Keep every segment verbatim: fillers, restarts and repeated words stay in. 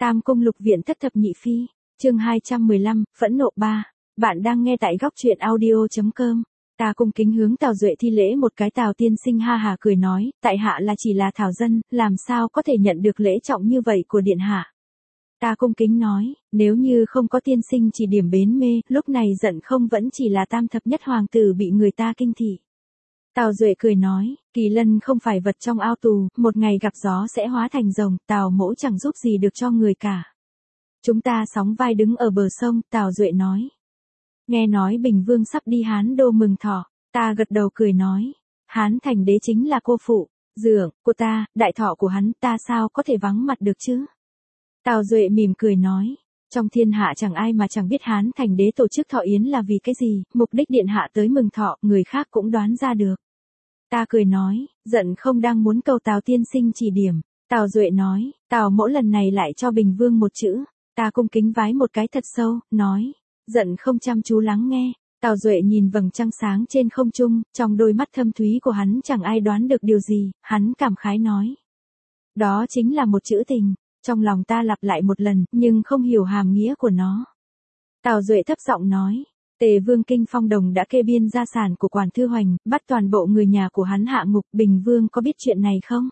Tam cung lục viện thất thập nhị phi, chương hai trăm mười lăm, phẫn nộ ba. Bạn đang nghe tại góc truyện audio.com. Ta cung kính hướng Tào Duệ thi lễ một cái. Tào tiên sinh ha hà cười nói, tại hạ là chỉ là thảo dân, làm sao có thể nhận được lễ trọng như vậy của điện hạ. Ta cung kính nói, nếu như không có tiên sinh chỉ điểm bến mê, lúc này giận không vẫn chỉ là tam thập nhất hoàng tử bị người ta kinh thị. Tào Duệ cười nói, Kỳ Lân không phải vật trong ao tù, một ngày gặp gió sẽ hóa thành rồng, Tào mỗ chẳng giúp gì được cho người cả. Chúng ta sóng vai đứng ở bờ sông, Tào Duệ nói. Nghe nói Bình Vương sắp đi Hán Đô mừng thọ, ta gật đầu cười nói, Hán thành đế chính là cô phụ, dượng, của ta, đại thọ của hắn, ta sao có thể vắng mặt được chứ? Tào Duệ mỉm cười nói, trong thiên hạ chẳng ai mà chẳng biết Hán thành đế tổ chức thọ yến là vì cái gì, mục đích điện hạ tới mừng thọ, người khác cũng đoán ra được. Ta cười nói, giận không đang muốn cầu Tào tiên sinh chỉ điểm. Tào Duệ nói, Tào mỗ lần này lại cho Bình Vương một chữ. Ta cung kính vái một cái thật sâu, nói, giận không chăm chú lắng nghe. Tào Duệ nhìn vầng trăng sáng trên không trung, trong đôi mắt thâm thúy của hắn chẳng ai đoán được điều gì, hắn cảm khái nói. Đó chính là một chữ tình. Trong lòng ta lặp lại một lần, nhưng không hiểu hàm nghĩa của nó. Tào Duệ thấp giọng nói, Tề Vương Kinh Phong Đồng đã kê biên gia sản của Quản Thư Hoành, bắt toàn bộ người nhà của hắn hạ ngục, Bình Vương có biết chuyện này không?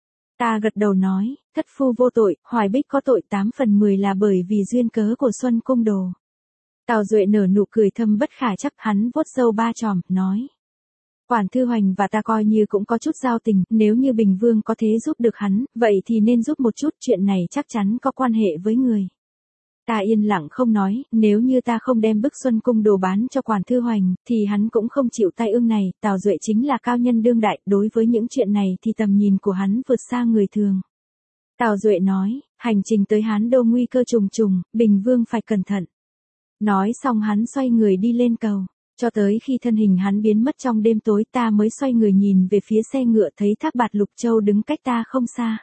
Ta gật đầu nói, thất phu vô tội, Hoài Bích có tội, tám phần mười là bởi vì duyên cớ của Xuân Cung Đồ. Tào Duệ nở nụ cười thâm bất khả chắc, hắn vuốt râu ba chòm, nói. Quản Thư Hoành và ta coi như cũng có chút giao tình, nếu như Bình Vương có thể giúp được hắn, vậy thì nên giúp một chút, chuyện này chắc chắn có quan hệ với người. Ta yên lặng không nói, nếu như ta không đem bức Xuân Cung Đồ bán cho Quản Thư Hoành, thì hắn cũng không chịu tai ương này. Tào Duệ chính là cao nhân đương đại, đối với những chuyện này thì tầm nhìn của hắn vượt xa người thường. Tào Duệ nói, hành trình tới Hán Đô nguy cơ trùng trùng, Bình Vương phải cẩn thận. Nói xong hắn xoay người đi lên cầu. Cho tới khi thân hình hắn biến mất trong đêm tối, ta mới xoay người nhìn về phía xe ngựa, thấy Thác Bạt Lục Châu đứng cách ta không xa.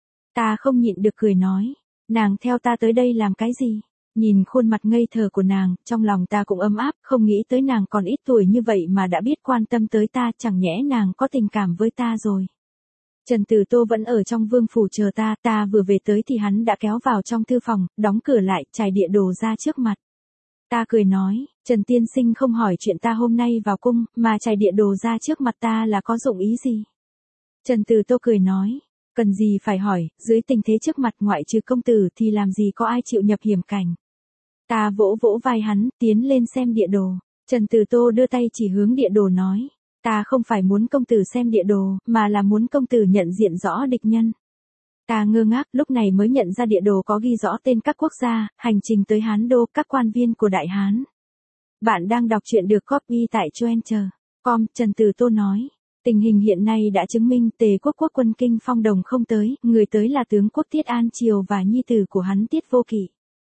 Ta không nhịn được cười nói, nàng theo ta tới đây làm cái gì? Nhìn khuôn mặt ngây thơ của nàng, trong lòng ta cũng ấm áp, không nghĩ tới nàng còn ít tuổi như vậy mà đã biết quan tâm tới ta, chẳng nhẽ nàng có tình cảm với ta rồi. Trần Tử Tô vẫn ở trong vương phủ chờ ta, ta vừa về tới thì hắn đã kéo vào trong thư phòng, đóng cửa lại, trải địa đồ ra trước mặt. Ta cười nói, Trần tiên sinh không hỏi chuyện ta hôm nay vào cung, mà trải địa đồ ra trước mặt ta là có dụng ý gì? Trần Tử Tô cười nói, cần gì phải hỏi, dưới tình thế trước mặt ngoại trừ công tử thì làm gì có ai chịu nhập hiểm cảnh. Ta vỗ vỗ vai hắn, tiến lên xem địa đồ. Trần Tử Tô đưa tay chỉ hướng địa đồ nói, ta không phải muốn công tử xem địa đồ, mà là muốn công tử nhận diện rõ địch nhân. Ta ngơ ngác, lúc này mới nhận ra địa đồ có ghi rõ tên các quốc gia, hành trình tới Hán Đô, các quan viên của Đại Hán. Bạn đang đọc truyện được copy tại choen chấm com, Trần Tử Tô nói. Tình hình hiện nay đã chứng minh Tề quốc quốc quân Kinh Phong Đồng không tới, người tới là tướng quốc Tiết An Triều và nhi tử của hắn Tiết Vô Kỵ.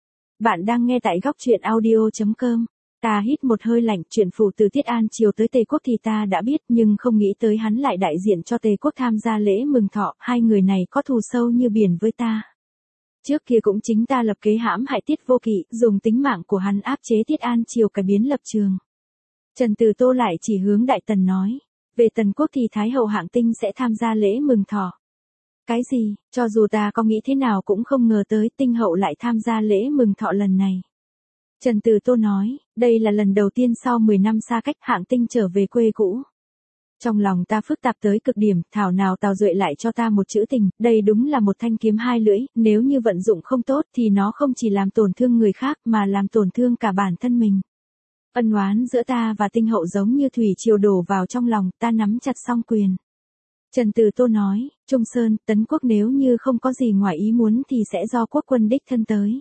Bạn đang nghe tại góc truyện audio.com. Ta hít một hơi lạnh, chuyện phủ từ Tiết An Triều tới Tề quốc thì ta đã biết, nhưng không nghĩ tới hắn lại đại diện cho Tề quốc tham gia lễ mừng thọ, hai người này có thù sâu như biển với ta. Trước kia cũng chính ta lập kế hãm hại Tiết Vô Kỵ, dùng tính mạng của hắn áp chế Tiết An Triều cải biến lập trường. Trần Tử Tô lại chỉ hướng Đại Tần nói, về Tần quốc thì Thái hậu Hạng Tinh sẽ tham gia lễ mừng thọ. Cái gì, cho dù ta có nghĩ thế nào cũng không ngờ tới Tinh hậu lại tham gia lễ mừng thọ lần này. Trần Tử Tô nói, đây là lần đầu tiên sau mười năm xa cách Hạng Tinh trở về quê cũ. Trong lòng ta phức tạp tới cực điểm, thảo nào Tào Duệ lại cho ta một chữ tình, đây đúng là một thanh kiếm hai lưỡi, nếu như vận dụng không tốt thì nó không chỉ làm tổn thương người khác mà làm tổn thương cả bản thân mình. Ân oán giữa ta và Tinh hậu giống như thủy triều đổ vào trong lòng, ta nắm chặt song quyền. Trần Tử Tô nói, Trung Sơn, Tấn quốc nếu như không có gì ngoài ý muốn thì sẽ do quốc quân đích thân tới.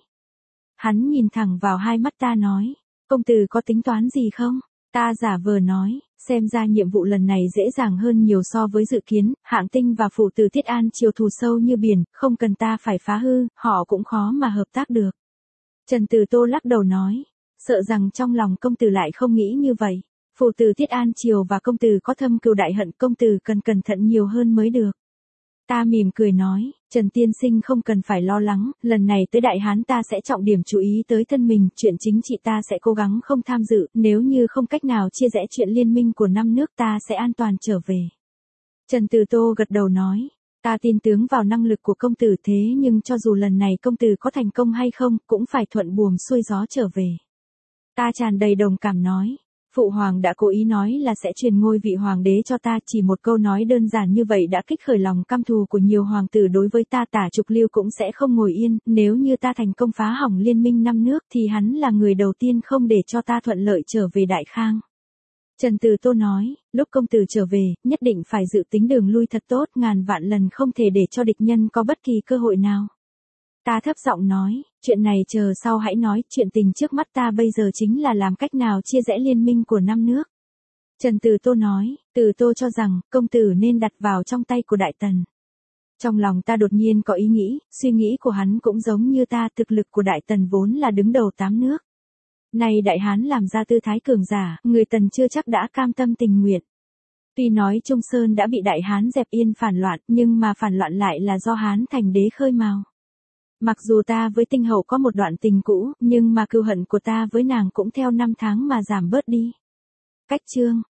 Hắn nhìn thẳng vào hai mắt ta nói, công tử có tính toán gì không? Ta giả vờ nói, xem ra nhiệm vụ lần này dễ dàng hơn nhiều so với dự kiến, Hạng Tinh và phụ tử Tiết An Triều thù sâu như biển, không cần ta phải phá hư, họ cũng khó mà hợp tác được. Trần Tử Tô lắc đầu nói, sợ rằng trong lòng công tử lại không nghĩ như vậy. Phụ tử Tiết An Triều và công tử có thâm cừu đại hận, công tử cần cẩn thận nhiều hơn mới được. Ta mỉm cười nói, Trần tiên sinh không cần phải lo lắng, lần này tới Đại Hán ta sẽ trọng điểm chú ý tới thân mình, chuyện chính trị ta sẽ cố gắng không tham dự, nếu như không cách nào chia rẽ chuyện liên minh của năm nước ta sẽ an toàn trở về. Trần Tử Tô gật đầu nói, Ta tin tưởng vào năng lực của công tử thế nhưng cho dù lần này công tử có thành công hay không, cũng phải thuận buồm xuôi gió trở về. Ta tràn đầy đồng cảm nói. Phụ hoàng đã cố ý nói là sẽ truyền ngôi vị hoàng đế cho ta, chỉ một câu nói đơn giản như vậy đã kích khởi lòng căm thù của nhiều hoàng tử đối với ta. Tả Trục Lưu cũng sẽ không ngồi yên, nếu như ta thành công phá hỏng liên minh năm nước thì hắn là người đầu tiên không để cho ta thuận lợi trở về Đại Khang. Trần Từ Tô nói, lúc công tử trở về, nhất định phải dự tính đường lui thật tốt, ngàn vạn lần không thể để cho địch nhân có bất kỳ cơ hội nào. Ta thấp giọng nói, chuyện này chờ sau hãy nói, chuyện tình trước mắt ta bây giờ chính là làm cách nào chia rẽ liên minh của năm nước. Trần Từ Tô nói, Từ Tô cho rằng, công tử nên đặt vào trong tay của Đại Tần. Trong lòng ta đột nhiên có ý nghĩ, suy nghĩ của hắn cũng giống như ta, thực lực của Đại Tần vốn là đứng đầu tám nước. Này Đại Hán làm ra tư thái cường giả, người Tần chưa chắc đã cam tâm tình nguyện. Tuy nói Trung Sơn đã bị Đại Hán dẹp yên phản loạn, nhưng mà phản loạn lại là do Hán thành đế khơi mào. Mặc dù ta với Tinh Hậu có một đoạn tình cũ, nhưng mà cừu hận của ta với nàng cũng theo năm tháng mà giảm bớt đi. Cách chương